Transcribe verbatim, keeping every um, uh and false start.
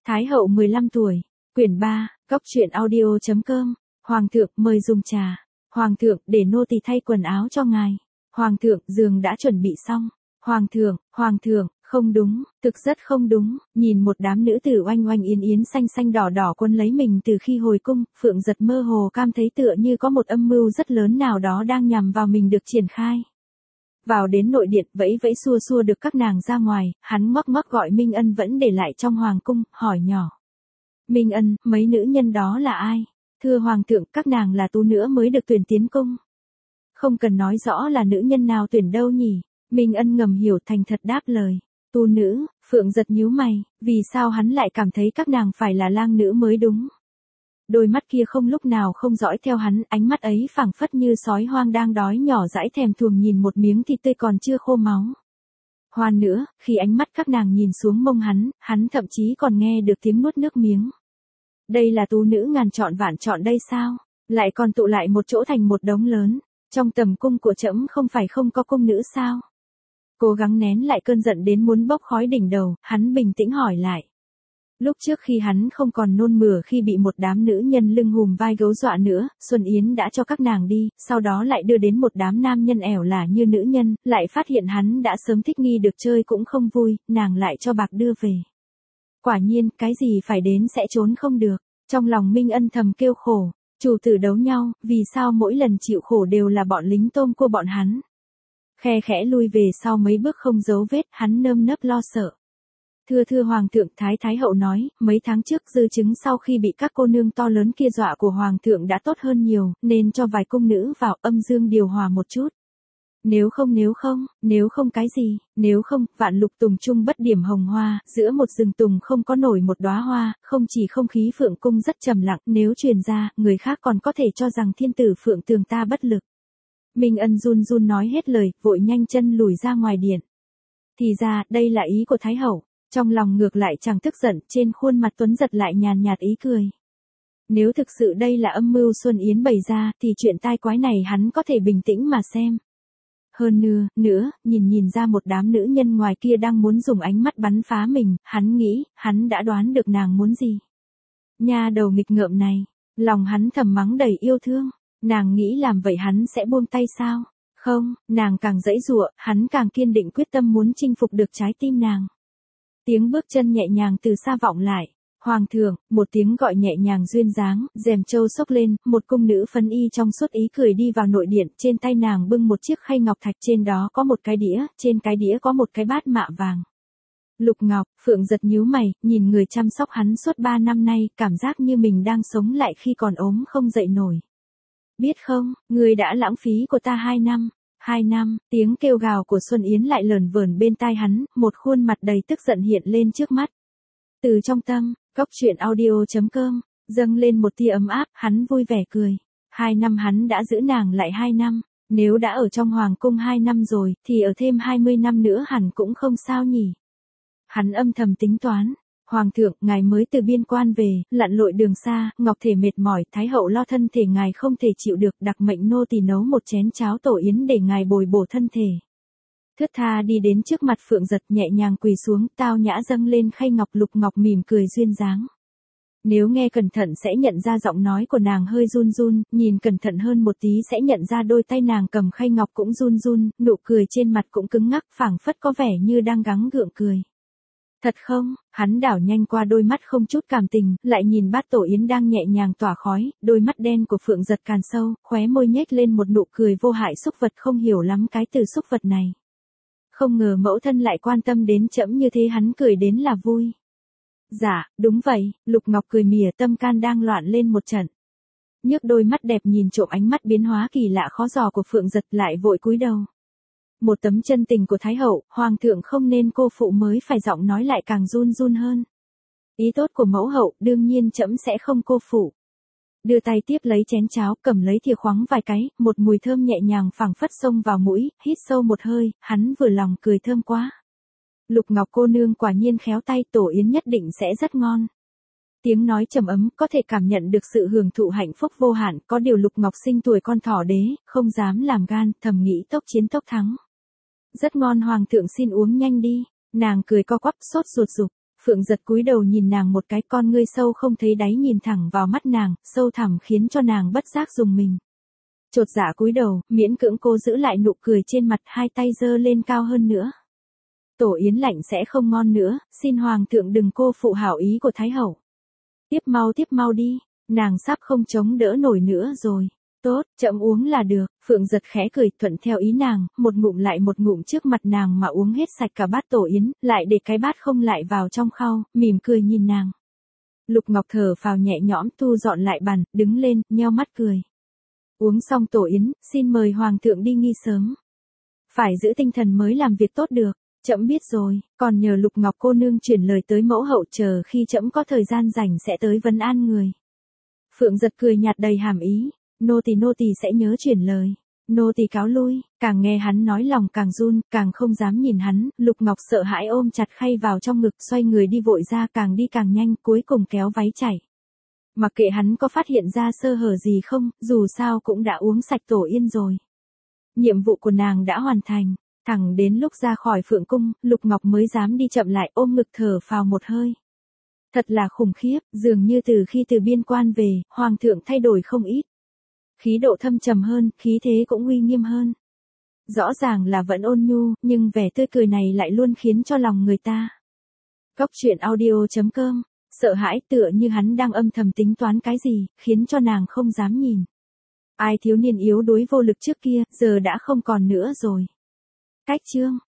Thái hậu mười lăm tuổi, quyển ba, góc truyện audio chấm com. Hoàng thượng mời dùng trà. Hoàng thượng, để nô tỳ thay quần áo cho ngài. Hoàng thượng, giường đã chuẩn bị xong. Hoàng thượng, hoàng thượng, không đúng, thực rất không đúng. Nhìn một đám nữ tử oanh oanh yến yến xanh xanh đỏ đỏ quân lấy mình từ khi hồi cung, Phượng Giật mơ hồ cam thấy tựa như có một âm mưu rất lớn nào đó đang nhằm vào mình được triển khai. Vào đến nội điện, vẫy vẫy xua xua được các nàng ra ngoài, hắn ngoắc ngoắc gọi Minh Ân vẫn để lại trong hoàng cung, hỏi nhỏ. Minh Ân, mấy nữ nhân đó là ai? Thưa hoàng thượng, các nàng là tú nữa mới được tuyển tiến cung. Không cần nói rõ là nữ nhân nào tuyển đâu nhỉ? Minh Ân ngầm hiểu thành thật đáp lời. Tu nữ. Phượng Giật nhíu mày, vì sao hắn lại cảm thấy các nàng phải là lang nữ mới đúng? Đôi mắt kia không lúc nào không dõi theo hắn, ánh mắt ấy phảng phất như sói hoang đang đói nhỏ dãi thèm thuồng nhìn một miếng thịt tươi còn chưa khô máu. Hoan nữa, khi ánh mắt các nàng nhìn xuống mông hắn, hắn thậm chí còn nghe được tiếng nuốt nước miếng. Đây là tú nữ ngàn chọn vạn chọn đây sao? Lại còn tụ lại một chỗ thành một đống lớn. Trong tầm cung của trẫm không phải không có cung nữ sao? Cố gắng nén lại cơn giận đến muốn bốc khói đỉnh đầu, hắn bình tĩnh hỏi lại. Lúc trước khi hắn không còn nôn mửa khi bị một đám nữ nhân lưng hùm vai gấu dọa nữa, Xuân Yến đã cho các nàng đi, sau đó lại đưa đến một đám nam nhân ẻo lả như nữ nhân, lại phát hiện hắn đã sớm thích nghi được chơi cũng không vui, nàng lại cho bạc đưa về. Quả nhiên, cái gì phải đến sẽ trốn không được. Trong lòng Minh Ân thầm kêu khổ, chủ tử đấu nhau, vì sao mỗi lần chịu khổ đều là bọn lính tôm của bọn hắn. Khe khẽ lui về sau mấy bước không dấu vết, hắn nơm nớp lo sợ. Thưa thưa hoàng thượng, Thái Thái hậu nói, mấy tháng trước dư chứng sau khi bị các cô nương to lớn kia dọa của hoàng thượng đã tốt hơn nhiều, nên cho vài cung nữ vào âm dương điều hòa một chút. Nếu không nếu không, nếu không cái gì, nếu không, vạn lục tùng trung bất điểm hồng hoa, giữa một rừng tùng không có nổi một đóa hoa, không chỉ không khí phượng cung rất trầm lặng, nếu truyền ra, người khác còn có thể cho rằng thiên tử phượng tường ta bất lực. Minh Ân run run nói hết lời, vội nhanh chân lùi ra ngoài điện. Thì ra, đây là ý của Thái hậu. Trong lòng ngược lại chẳng tức giận, trên khuôn mặt Tuấn Giật lại nhàn nhạt ý cười. Nếu thực sự đây là âm mưu Xuân Yến bày ra, thì chuyện tai quái này hắn có thể bình tĩnh mà xem. Hơn nữa, nữa, nhìn nhìn ra một đám nữ nhân ngoài kia đang muốn dùng ánh mắt bắn phá mình, hắn nghĩ, hắn đã đoán được nàng muốn gì. Nha đầu nghịch ngợm này, lòng hắn thầm mắng đầy yêu thương, nàng nghĩ làm vậy hắn sẽ buông tay sao? Không, nàng càng giãy giụa, hắn càng kiên định quyết tâm muốn chinh phục được trái tim nàng. Tiếng bước chân nhẹ nhàng từ xa vọng lại. Hoàng thượng, một tiếng gọi nhẹ nhàng duyên dáng, rèm châu xốc lên, một cung nữ phấn y trong suốt ý cười đi vào nội điện, trên tay nàng bưng một chiếc khay ngọc thạch, trên đó có một cái đĩa, trên cái đĩa có một cái bát mạ vàng. Lục Ngọc. Phượng Giật nhíu mày, nhìn người chăm sóc hắn suốt ba năm nay, cảm giác như mình đang sống lại khi còn ốm không dậy nổi. Biết không, người đã lãng phí của ta hai năm. Hai năm, tiếng kêu gào của Xuân Yến lại lởn vởn bên tai hắn, một khuôn mặt đầy tức giận hiện lên trước mắt. Từ trong tâm, góc truyện audio chấm com, dâng lên một tia ấm áp, hắn vui vẻ cười. Hai năm hắn đã giữ nàng lại hai năm, nếu đã ở trong hoàng cung hai năm rồi, thì ở thêm hai mươi năm nữa hẳn cũng không sao nhỉ. Hắn âm thầm tính toán. Hoàng thượng, ngài mới từ biên quan về, lặn lội đường xa, ngọc thể mệt mỏi, Thái hậu lo thân thể ngài không thể chịu được, đặc mệnh nô tỳ nấu một chén cháo tổ yến để ngài bồi bổ thân thể. Thướt tha đi đến trước mặt Phượng Giật, nhẹ nhàng quỳ xuống, tao nhã dâng lên khay ngọc. Lục Ngọc mỉm cười duyên dáng. Nếu nghe cẩn thận sẽ nhận ra giọng nói của nàng hơi run run, nhìn cẩn thận hơn một tí sẽ nhận ra đôi tay nàng cầm khay ngọc cũng run run, nụ cười trên mặt cũng cứng ngắc, phảng phất có vẻ như đang gắng gượng cười. Thật không? Hắn đảo nhanh qua đôi mắt không chút cảm tình, lại nhìn bát tổ yến đang nhẹ nhàng tỏa khói, đôi mắt đen của Phượng Giật càn sâu, khóe môi nhếch lên một nụ cười vô hại. Xúc vật, không hiểu lắm cái từ xúc vật này. Không ngờ mẫu thân lại quan tâm đến trẫm như thế, hắn cười đến là vui. Dạ, đúng vậy. Lục Ngọc cười mỉa, tâm can đang loạn lên một trận. Nhấc đôi mắt đẹp nhìn trộm ánh mắt biến hóa kỳ lạ khó dò của Phượng Giật, lại vội cúi đầu. Một tấm chân tình của Thái hậu, hoàng thượng không nên cô phụ mới phải, giọng nói lại càng run run hơn. Ý tốt của mẫu hậu, đương nhiên trẫm sẽ không cô phụ. Đưa tay tiếp lấy chén cháo, cầm lấy thìa khoáng vài cái, một mùi thơm nhẹ nhàng phảng phất xông vào mũi, hít sâu một hơi, hắn vừa lòng cười thơm quá. Lục Ngọc cô nương quả nhiên khéo tay, tổ yến nhất định sẽ rất ngon. Tiếng nói trầm ấm, có thể cảm nhận được sự hưởng thụ hạnh phúc vô hạn, có điều Lục Ngọc sinh tuổi con thỏ đế, không dám làm gan, thầm nghĩ tốc chiến tốc thắng. Rất ngon, hoàng thượng xin uống nhanh đi. Nàng cười co quắp sốt ruột dục. Phượng Giật cúi đầu nhìn nàng một cái, con ngươi sâu không thấy đáy nhìn thẳng vào mắt nàng, sâu thẳm khiến cho nàng bất giác rùng mình. Chột dạ cúi đầu, miễn cưỡng cô giữ lại nụ cười trên mặt, hai tay giơ lên cao hơn nữa. Tổ yến lạnh sẽ không ngon nữa, xin hoàng thượng đừng cô phụ hảo ý của thái hậu. Tiếp mau tiếp mau đi, nàng sắp không chống đỡ nổi nữa rồi. Tốt, chậm uống là được. Phượng Giật khẽ cười, thuận theo ý nàng, một ngụm lại một ngụm trước mặt nàng mà uống hết sạch cả bát tổ yến, lại để cái bát không lại vào trong khao, mỉm cười nhìn nàng. Lục Ngọc thở phào nhẹ nhõm, thu dọn lại bàn, đứng lên, nheo mắt cười. Uống xong tổ yến, xin mời hoàng thượng đi nghi sớm. Phải giữ tinh thần mới làm việc tốt được. Trẫm biết rồi, còn nhờ Lục Ngọc cô nương chuyển lời tới mẫu hậu, chờ khi trẫm có thời gian rảnh sẽ tới vấn an người. Phượng Giật cười nhạt đầy hàm ý, nô tỳ nô tỳ sẽ nhớ chuyển lời. Nô tỳ cáo lui. Càng nghe hắn nói lòng càng run, càng không dám nhìn hắn. Lục Ngọc sợ hãi ôm chặt khay vào trong ngực, xoay người đi vội ra, càng đi càng nhanh, cuối cùng kéo váy chảy. Mặc kệ hắn có phát hiện ra sơ hở gì không, dù sao cũng đã uống sạch tổ yên rồi. Nhiệm vụ của nàng đã hoàn thành. Thẳng đến lúc ra khỏi Phượng cung, Lục Ngọc mới dám đi chậm lại, ôm ngực thở phào một hơi. Thật là khủng khiếp, dường như từ khi từ biên quan về, hoàng thượng thay đổi không ít. Khí độ thâm trầm hơn, khí thế cũng uy nghiêm hơn. Rõ ràng là vẫn ôn nhu, nhưng vẻ tươi cười này lại luôn khiến cho lòng người ta. Góc truyện audio chấm com, sợ hãi tựa như hắn đang âm thầm tính toán cái gì, khiến cho nàng không dám nhìn. Ai thiếu niên yếu đuối vô lực trước kia, giờ đã không còn nữa rồi. Cách chương